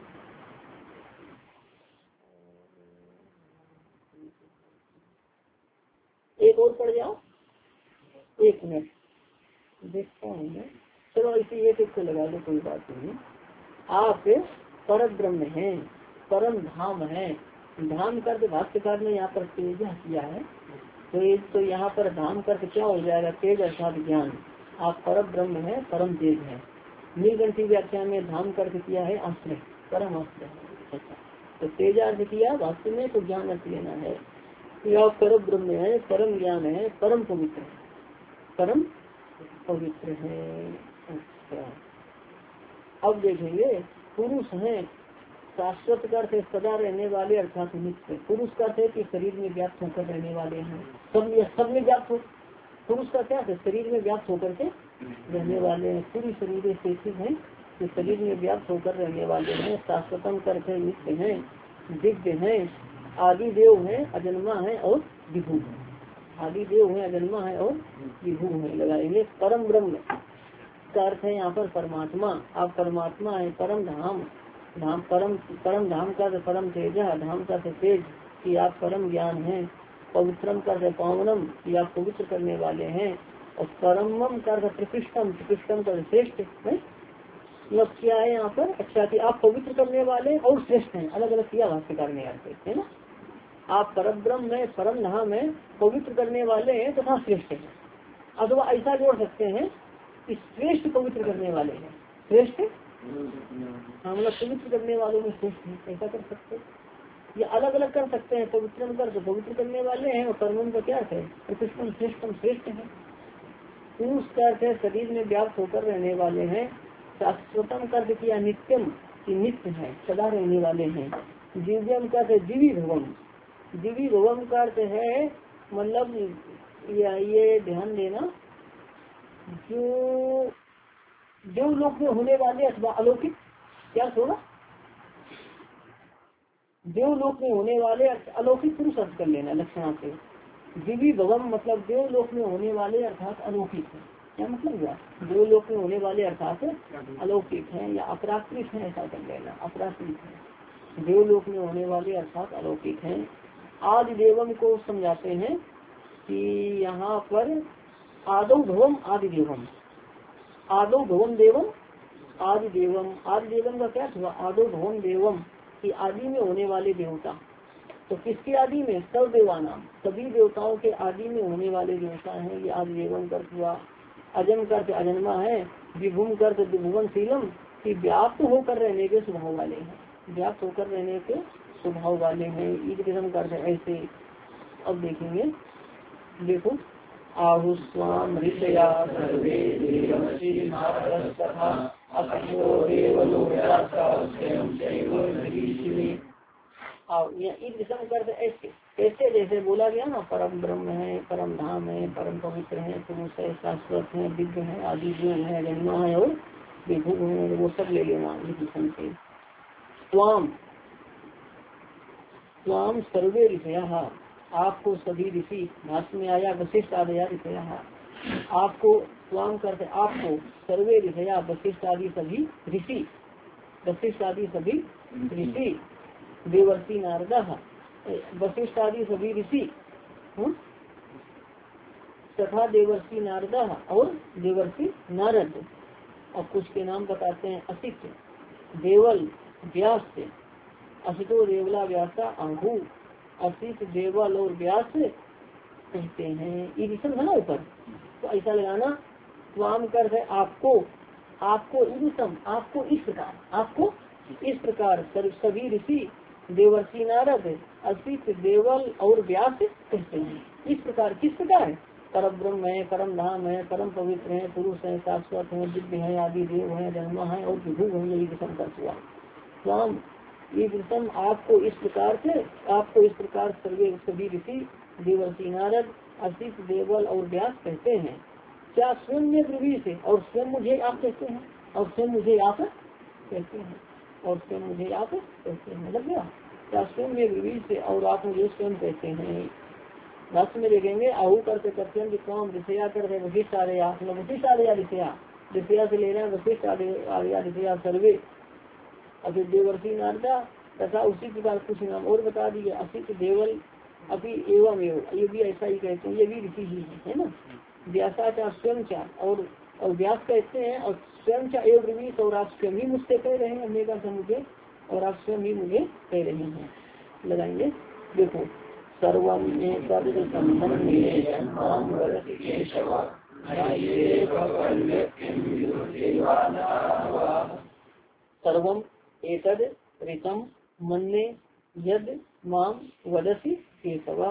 एक और पढ़ जाओ, एक मिनट देखता हूँ मैं। चलो इसी एक एक को लगा लो, कोई बात नहीं। आप पर ब्रह्म हैं, परम धाम है। धाम कर भाष्यकार ने यहाँ पर तेज किया है, तो ये तो यहाँ पर धाम कर क्या हो जाएगा, तेज अर्थात ज्ञान। आप पर ब्रह्म है, परम तेज है। नीलकंठी व्याख्या में धाम कर किया है आश्रय, परम आश्रय। तो तेज अर्थ किया वास्तव में, तो ज्ञान अर्थ लेना है। यह पर ब्रह्म है, परम ज्ञान है, परम पवित्र है, परम पवित्र है। अच्छा, अब देखेंगे पुरुष है, शाश्वत का अर्थ सदा रहने वाले अर्थात नित्य। पुरुष का अर्थ है कि शरीर में व्याप्त होकर रहने वाले हैं, सब सब में व्याप्त हो। पुरुष का क्या है, शरीर में व्याप्त होकर के रहने वाले हैं, पूरी शरीर से स्थित है, तो शरीर में व्याप्त होकर रहने वाले हैं। शाश्वतम करते नित्य है, दिव्य है, आदि देव है, अजन्मा है और विभू है। आदि देव है, अजन्मा है और विभू है, लगाएंगे। परम ब्रह्म का अर्थ है यहाँ पर परमात्मा। आप परमात्मा है, परम धाम, धाम परम परम धाम का परम तेज, धाम का तेज कि आप परम ज्ञान है। पवित्रम कर पावनम कि आप पवित्र करने वाले हैं। और परमम कर प्रकृष्टम, प्रकृष्टम कर श्रेष्ठ है। मतलब क्या है यहाँ पर, अच्छा कि आप पवित्र करने वाले और श्रेष्ठ हैं, अलग अलग किया भाष्यकार ने यहाँ पे, है ना। आप परम ब्रह्म है, परम धाम है, पवित्र करने वाले हैं तथा श्रेष्ठ है। अथवा ऐसा जोड़ सकते हैं कि श्रेष्ठ पवित्र करने वाले हैं, श्रेष्ठ हाँ मतलब पवित्र करने वालों में श्रेष्ठ है, ऐसा कर सकते। ये अलग अलग कर सकते हैं। पवित्र कर तो पवित्र करने वाले हैं, और परम का क्या है, प्रतिष्ठम श्रेष्ठम श्रेष्ठ है। पुरुष का अर्थ है शरीर में व्याप्त होकर रहने वाले हैं। शाश्वतम कर किया नित्यम की नित्य है, सदा रहने वाले हैं। दिव्यम का अर्थ दिवी भवम, दिवी भवम का अर्थ है मतलब ये ध्यान देना, जो देवलोक में होने वाले अथवा अलौकिक, क्या होगा, देवलोक में होने वाले अलौकिक पुरुष अर्थ कर लेना लक्षणा से। दिवी भवम मतलब देवलोक में होने वाले अर्थात अलौकिक है। क्या मतलब हुआ, देवलोक में होने वाले अर्थात अलौकिक है या अपराकृत है, ऐसा कर लेना, अपराकृत है। देवलोक में होने वाले अर्थात अलौकिक है। आदि देवम को समझाते हैं कि यहाँ पर आदौ भवम आदि देवम, आदौ भवन देवम आदि देवम। आदि देवम का क्या हुआ, आदौ भवन देवम कि आदि में होने वाले देवता। तो किसके आदि में, सब देवानाम, सभी देवताओं के आदि में होने वाले देवता हैं, ये आदि देवम कर हुआ। अजम कर अजन्मा है, विभुम कर विभुवनशीलम कि व्याप्त होकर रहने के स्वभाव वाले हैं, व्याप्त होकर रहने के स्वभाव वाले हैं। ईद कर ऐसे। अब देखेंगे, देखो आहुस्वाम ऋषया सर्वे ऐसे ऐसे जैसे बोला गया ना, परम ब्रह्म है, परम धाम है, परम पवित्र है, पुरुष है, शाश्वत है, दिव्य है, आदि देव है, जन्मा है और विभु है, वो सब ले लेना विभूषण से। स्वाम स्वाम सर्वे ऋषया, आपको सभी ऋषि, भाष्य में आया वशिष्ठ आदया ऋषया, आपको स्वाम करते आपको सर्वे ऋषया वशिष्ठ आदि सभी ऋषि, वशिष्ठ आदि सभी ऋषि, देवर्षि नारदा, वशिष्ठ आदि सभी ऋषि तथा देवर्षि नारदा और देवर्षि नारद। और कुछ के नाम बताते हैं, असित, देवल, व्यास, असितो देवला व्यासा आहू, असित देवल और व्यास कहते हैं। ये विषम है ना ऊपर, तो ऐसा लगाना स्वाम कर है आपको, आपको विषम, आपको इस प्रकार, आपको इस प्रकार सभी ऋषि, देवर्षि नारद, असित देवल और व्यास कहते हैं। इस प्रकार, किस प्रकार? परम ब्रह्म है, परम धाम है, परम पवित्र है, पुरुष है, शाश्वत है, दिव्य है, आदि देव है, जन्म है और विभु है, यही विषम का हुआ। स्वाम ये विषम आपको इस प्रकार से, आपको इस प्रकार सर्वे सभी ऋषि, देवर्षि नारद, असित देवल और व्यास कहते हैं। क्या स्वयं में ब्रवी से, और स्वयं मुझे आप कहते हैं, और स्वयं मुझे आप कहते हैं, और स्वयं मुझे आप कहते हैं, लग गया? क्या स्वयं में ब्रवी से और आप मुझे स्वयं कहते हैं। भाष्य में देखेंगे आहू करते कथन विक्रम विषया करते वशिष्ठ आर्या, वशिष्ठ आर्या ऋषया, ऋषया से ले रहे हैं वशिष्ठ आर्या ऋषया सर्वे, अभी देवर्षि नारदा तथा उसी प्रकार कुछ नाम और बता दिए, असित देवल अभी एवं एवं, ये भी ऐसा ही कहते हैं, ये भी ऋषि ही है, है ना। व्यासाचार स्वयं चा और, और व्यास कहते हैं, और स्वयं चा एवं ब्रवीत, और आप स्वयं ही मुझसे कह रहे हैं, हमने कहा मुझे, और आप स्वयं ही मुझे कह रहे हैं। लगाएंगे, देखो सर्वम सर्वम एतद ऋतम मन्ये यद माम वदसि केशवा,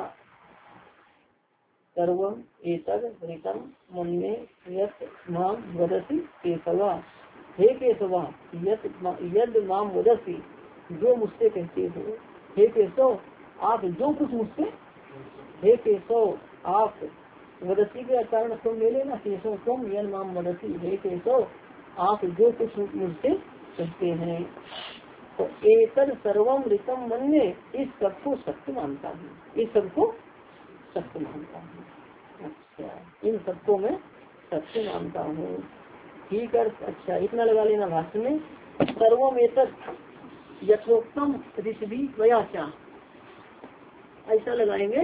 सर्वम एतद ऋतम मन्ये यद माम वदसि केशवा, हे केशवा यद यद माम वदसि, जो मुझसे कहते हो, हे केशव आप जो कुछ मुझसे, हे केशव आप, वदसी के कारण तुम ले लेना, केशव तुम, यद माम वदसी, हे केशव आप जो कुछ मुझसे कहते हैं। तो एतद सर्वम ऋतम मन्ये, इस सबको सत्य मानता हूँ, इस सबको सत्य मानता हूँ। अच्छा, इन सबको मैं सत्य मानता हूँ, ठीक है। अच्छा, इतना लगा लेना भाष्य में, सर्वम एतद यथोक्तम ऋषि वयाचा, ऐसा लगाएंगे,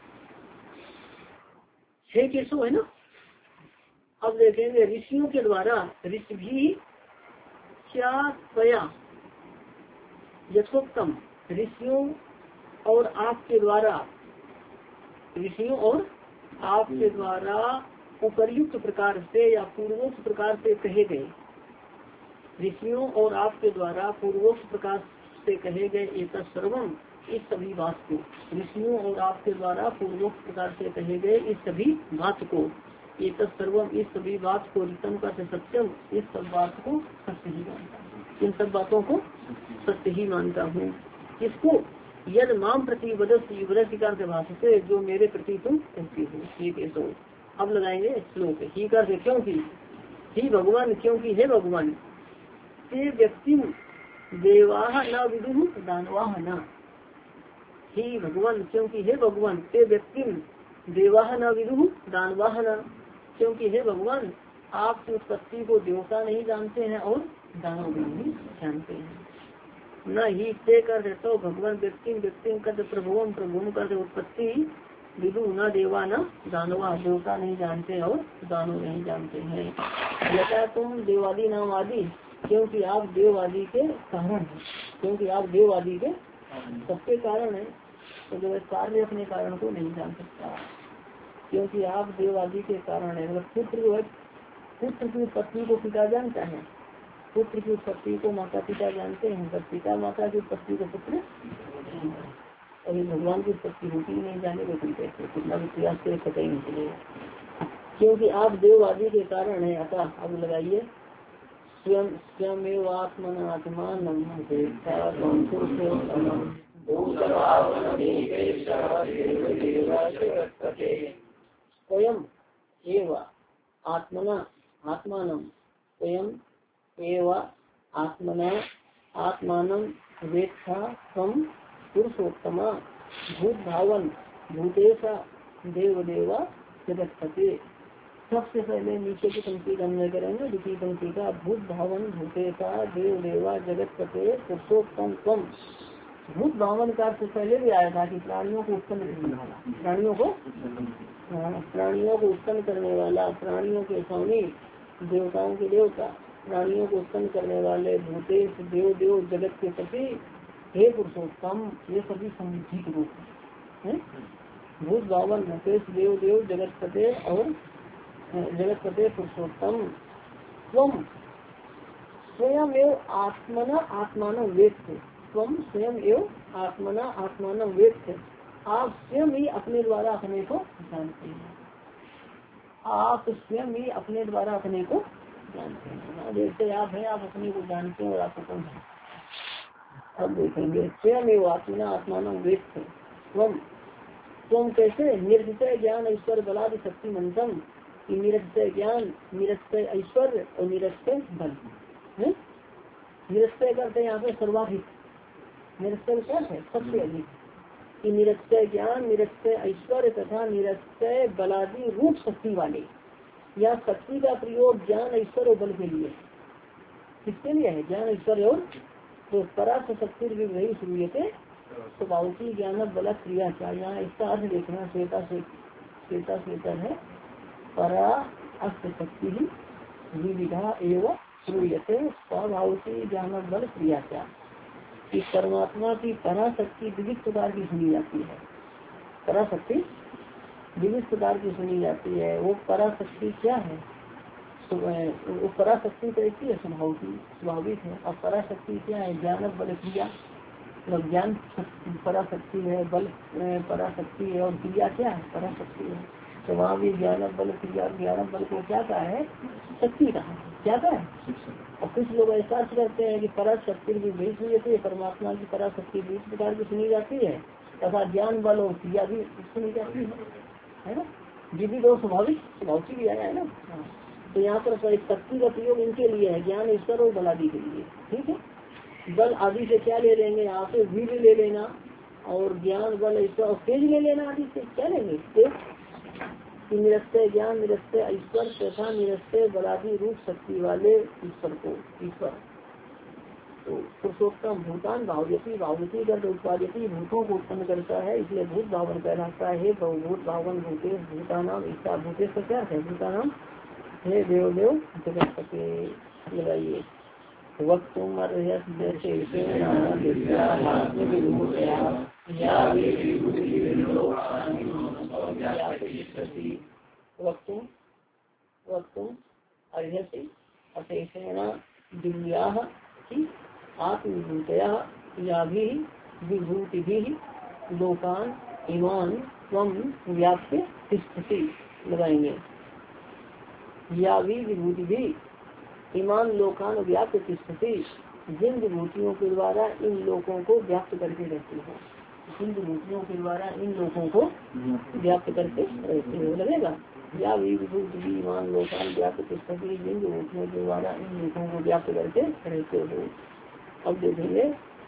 हे केशव है ना। अब देखेंगे ऋषियों के द्वारा, ऋषि भी क्या वया यथोक्तम, ऋषियों और आपके द्वारा, ऋषियों और आपके द्वारा उपर्युक्त प्रकार से या पूर्वोक्त प्रकार से कहे गए, ऋषियों और आपके द्वारा पूर्वोक्त प्रकार से कहे गए एक सर्वम, इस सभी बात को, ऋषियों और आपके द्वारा पूर्वोक्त प्रकार से कहे गए इस सभी बात को, एक सर्वम इस सभी बात को, ऋतम का सत्यम इस सब बात को सत्य ही मानता हूँ, इन सब बातों को सत्य ही मानता हूँ। इसको यद माम प्रति वदसी, वदसी का भाषा से जो मेरे प्रति तुम कहती हो, ठीक है। तो अब लगाएंगे श्लोक, ही कर क्योंकि, ही भगवान क्योंकि हे भगवान, ते व्यक्ति देवाह न विदुः दानवाह न, ही भगवान क्योंकि हे भगवान, ते व्यक्ति देवाह न विदुः दानवाह न, क्योंकि हे भगवान आपकी उत्पत्ति को देवता नहीं जानते हैं और दानव भी नहीं जानते हैं। न ही ते कर तो भगवान व्यक्ति व्यक्ति कर प्रभुवम प्रभुम कर उत्पत्ति, विदु न देवा न दानवा, देवता नहीं जानते और दानव नहीं जानते हैं। यथा तुम देवादी नाम आदि, क्योंकि आप देववादी के कारण है, क्योंकि आप देववादी के सबके कारण है, तो जो कार्य अपने कारण को नहीं जान सकता, क्योंकि आप देववादी के कारण है। मतलब पुत्र जो है, पुत्र की उत्पत्ति को पिता जानता है, पुत्र की उत्पत्ति को माता पिता जानते हैं, पर पिता माता की उत्पत्ति को पुत्र, अभी भगवान की उत्पत्ति होती ही नहीं, जाने को तुम कैसे, कितना भी प्रयास करे पता ही नहीं चलेगा, क्योंकि आप देववादी के कारण है। अतः अब लगाइए स्वयं स्वयं आत्मन आत्मान स्वयं एव आत्मना आत्मानं, स्वयं एव आत्मना आत्मानं वेत्था त्वं पुरुषोत्तमा भूत भावन भूतेशा देव देवा जगतपते। सबसे पहले नीचे की पंक्ति का अन्वय करेंगे। द्वितीय पंक्ति का भूत भावन भूतेशा देव देवा जगतपते पुरुषोत्तम त्वम। भूत भावन का अर्थ पहले भी आया था कि प्राणियों को उत्पन्न करने वाला, प्राणियों को हाँ प्राणियों को उत्पन्न करने वाला, प्राणियों के स्वामी, देवताओं के देवता, प्राणियों को उत्पन्न करने वाले, भूतेश देव देव जगत के पति, हे पुरुषोत्तम, ये सभी समृद्धि के रूप है। भूत भावन भूतेश देव देव जगत पते और जगत पते पुरुषोत्तम त्वम स्वयं एव आत्मना आत्मान वेत्ते। त्वम स्वयं एव आत्मना आत्मान वेत्ते। आप स्वयं ही अपने द्वारा अपने को जानते हैं। आप स्वयं ही अपने द्वारा अपने को जानते हैं। जैसे आप हैं, आप अपने को जानते हैं और आपको कौन है। अब देखेंगे स्वयं एव आत्मना आत्मान वेत्ते। त्वम त्वम कैसे निरतिशय ज्ञान ईश्वर बलादि शक्ति मंथम। निरतिशय ज्ञान, निरतिशय ऐश्वर्य और निरतिशय बल। निरतिशय करते यहाँ पे सर्वाधिक, निरतिशय क्या है सबसे अधिक। कि निरतिशय ज्ञान, निरतिशय ऐश्वर्य तथा निरतिशय बलादि रूप शक्ति वाले। या शक्ति का प्रयोग ज्ञान ऐश्वर्य और बल के लिए। किसके लिए है ज्ञान ऐश्वर्य और तो परार्थ शक्ति वही शुरू थे स्वभाव की ज्ञान बल क्रिया क्या। यहाँ इसका अर्थ देखना श्वेता से श्वेता श्वेता है परा अस्त शक्ति ही विविधा एवं श्रूयते स्वभाव की ज्ञान बल क्रिया क्या। कि परमात्मा की पराशक्ति विविध प्रकार की सुनी जाती है। पराशक्ति विविध प्रकार की सुनी जाती है। वो पराशक्ति क्या है, वो पराशक्ति कैसी है स्वभाव की, स्वाभाविक है। और पराशक्ति क्या है ज्ञान बल क्रिया, मतलब ज्ञान पराशक्ति है, बल पराशक्ति है और क्रिया क्या है पराशक्ति है। तो वहाँ भी ज्ञान बल क्रिया, ज्ञान बल को क्या कहा है शक्ति कहा है, क्या कहा है। और कुछ लोग ऐसा अर्थ करते हैं कि पराशक्ति भी वही सुनी जाती है, परमात्मा की पराशक्ति भी इस प्रकार की सुनी जाती है तथा ज्ञान बल और क्रिया भी सुनी जाती है, है ना। ये भी दो स्वाभाविक स्वभाव की भी आया है ना। तो यहाँ पर शक्ति का प्रयोग इनके लिए है, ज्ञान ईश्वर और बल आदि के लिए, ठीक है। बल आदि से क्या ले लेंगे यहाँ पे वीर ले लेना और ज्ञान बल ईश्वर और तेज ले लेना। आदि से क्या लेंगे तेज, निरस्ते ज्ञान निरस्ते ईश्वर तथा निरस्ते बलादि रूप शक्ति वाले ईश्वर को ईश्वर। तो पुरुषोत्तम भूतान भावयती, भावयती कर उत्पादयती भूतों को उत्पन्न करता है, इसलिए भूत भावन कहलाता है। भूत भावन भूतेश भूतानाम ईसा, भूतेश का क्या है भूतानाम हे देव देव जगतपते। लगाइए वक्तुम वक्तुम वक्तुम अर्हसि अशेषेण दिव्याः आत्मविभूतया याभिः विभूतिभिः लोकान् इमान् त्वं व्याप्य तिष्ठसि। लगाएंगे यावी विभूतिभिः इमान लोकान व्याप्त तिष्ठति। जिन विभूतियों के द्वारा इन लोगों को व्याप्त करके रहती है, जिन विभूतियों के द्वारा इन लोगों को व्याप्त करके रहती हो। लगेगा या विभूति ईमान लोकान व्याप्त तिष्ठति, जिन विभूतियों के द्वारा इन लोगों को व्याप्त करके रहते हो। अब देखेंगे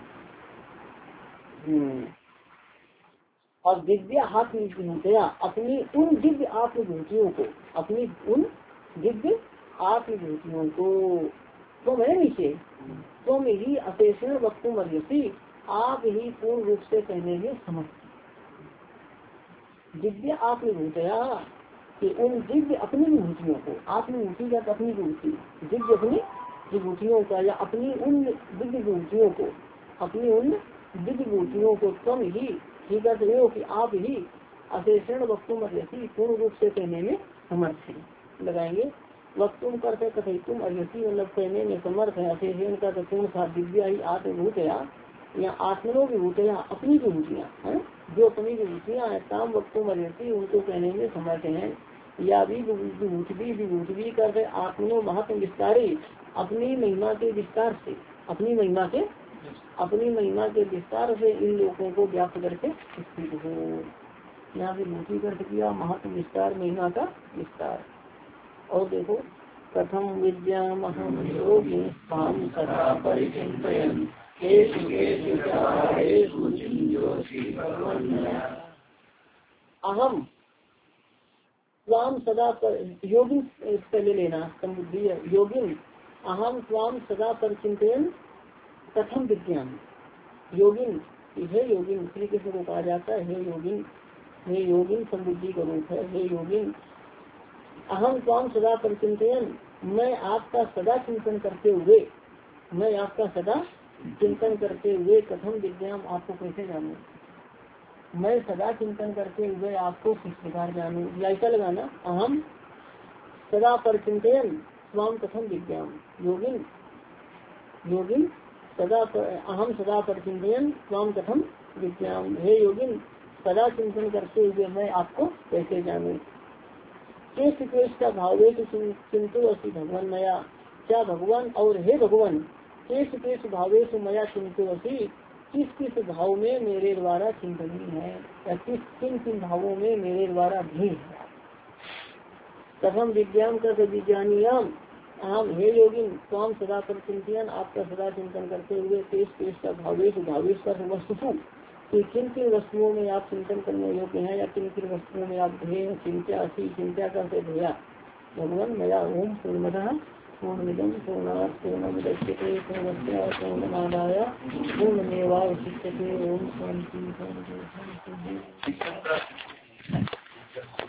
और दिव्य हाथ विभूतियाँ अपनी उन दिव्य आत्मविभूतियों को, अपनी उन दिव्य आत्मविभूतियों को तुम है नीचे तुम ही अशेषण वक्तुम अर्हसि, आप ही पूर्ण रूप से कहने में समर्थ। दिव्य आत्मविभूतिया कि उन दिव्य अपनी विभूतियों को, आत्मविभूति का अपनी विभूति, दिव्य अपनी विभूतियों का या अपनी उन दिव्य विभूतियों को, अपनी उन दिव्य विभूतियों को तुम ही ठीक है कि आप ही अशेषण वक्तुम अर्हसि पूर्ण रूप से कहने में समर्थ है। लगाएंगे वक्तुम करते कथित तुम अर्हसि मतलब कहने में समर्थ है। अशेषण का पूर्ण था दिव्या ही आत्मभूतया या आत्मनो विभूतिया अपनी विभूतियाँ है, जो अपनी विभूतियाँ है ताम वक्तुम अर्हसि उनको कहने में समर्थ है। या भी विभूति भी विभूति भी करते आत्मनो महत्व विस्तारी अपनी महिमा के विस्तार से, अपनी महिमा के अपनी महिमा के विस्तार से इन लोगों को व्याप्त करके स्थित हो। यहाँ विभूति कर किया महत्व विस्तार, महिमा का विस्तार। और देखो कथम विद्याम अहम योगी स्वाम सदा परिचिन्तयन् केषु केषु च कालेषु चिन्त्योऽसि भगवन्मया। अहम स्वाम सदा पर, योगिन पहले लेना समुद्धि योगिन, अहम स्वाम सदा पर चिंतन कथम विज्ञान। योगिन, हे योगिन, श्री कृष्ण को कहा जाता है हे योगिन, हे योगिन समुद्धि का रूप है, हे योगिन अहम स्वाम सदा पर चिंतन, मैं आपका सदा चिंतन करते हुए, मैं आपका सदा चिंतन करते हुए कथम विज्ञान, आपको कैसे जानूं, मैं सदा चिंतन करते हुए आपको किस प्रकार जानूं, या ऐसा लगाना अहम सदा पर चिंतन स्वाम कथम विज्ञान। योगिन, योगिन सदा पर, अहम सदा पर चिंतन स्वाम कथम विज्ञान, हे योगिन सदा चिंतन करते हुए मैं आपको कैसे जानूं। केश केश का भावे चिंतु असी भगवान मया, क्या भगवान और हे भगवान केश केश भावे मया चिंतु असी, किस किस भाव में मेरे द्वारा चिंतनीय है, या किस किन किन भावों में मेरे द्वारा भी है। कथम विज्ञान कर विज्ञानियाम, आम हे योगिन स्वाम सदा पर चिंतन, आपका सदा चिंतन करते हुए केश केश का भावेश भावेश कर वस्तु, कि किन किन वस्तुओं में आप चिंतन करने योग्य हैं, या किन किन वस्तुओं में आप ध्येय चिंता असी चिंता करते ध्येया। भगवान मया ओम पूर्णतः पूर्णमिदं पूर्णात् पूर्णमुदच्यते पूर्णस्य पूर्णमादाय पूर्णमेवावशिष्यते। ओम शांति शांति शांति।